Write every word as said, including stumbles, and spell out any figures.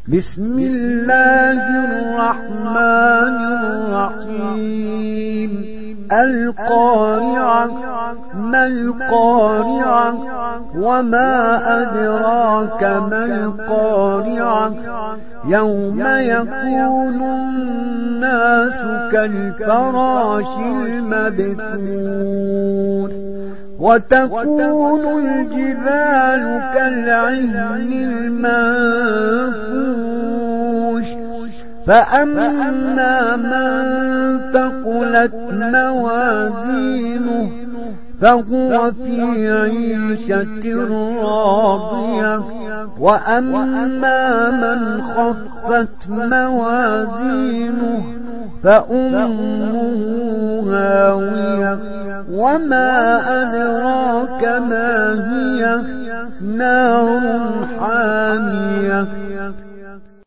بسم الله الرحمن الرحيم القارعة ما القارعة وما أدراك ما القارعة يوم يكون الناس كالفراش المبثوث وتكون الجبال كالعهن المنفوش فأما من ثقلت موازينه فهو في عيشة راضية وأما من خفت موازينه فأمه هاوية وما أدراك ما هي نار حامية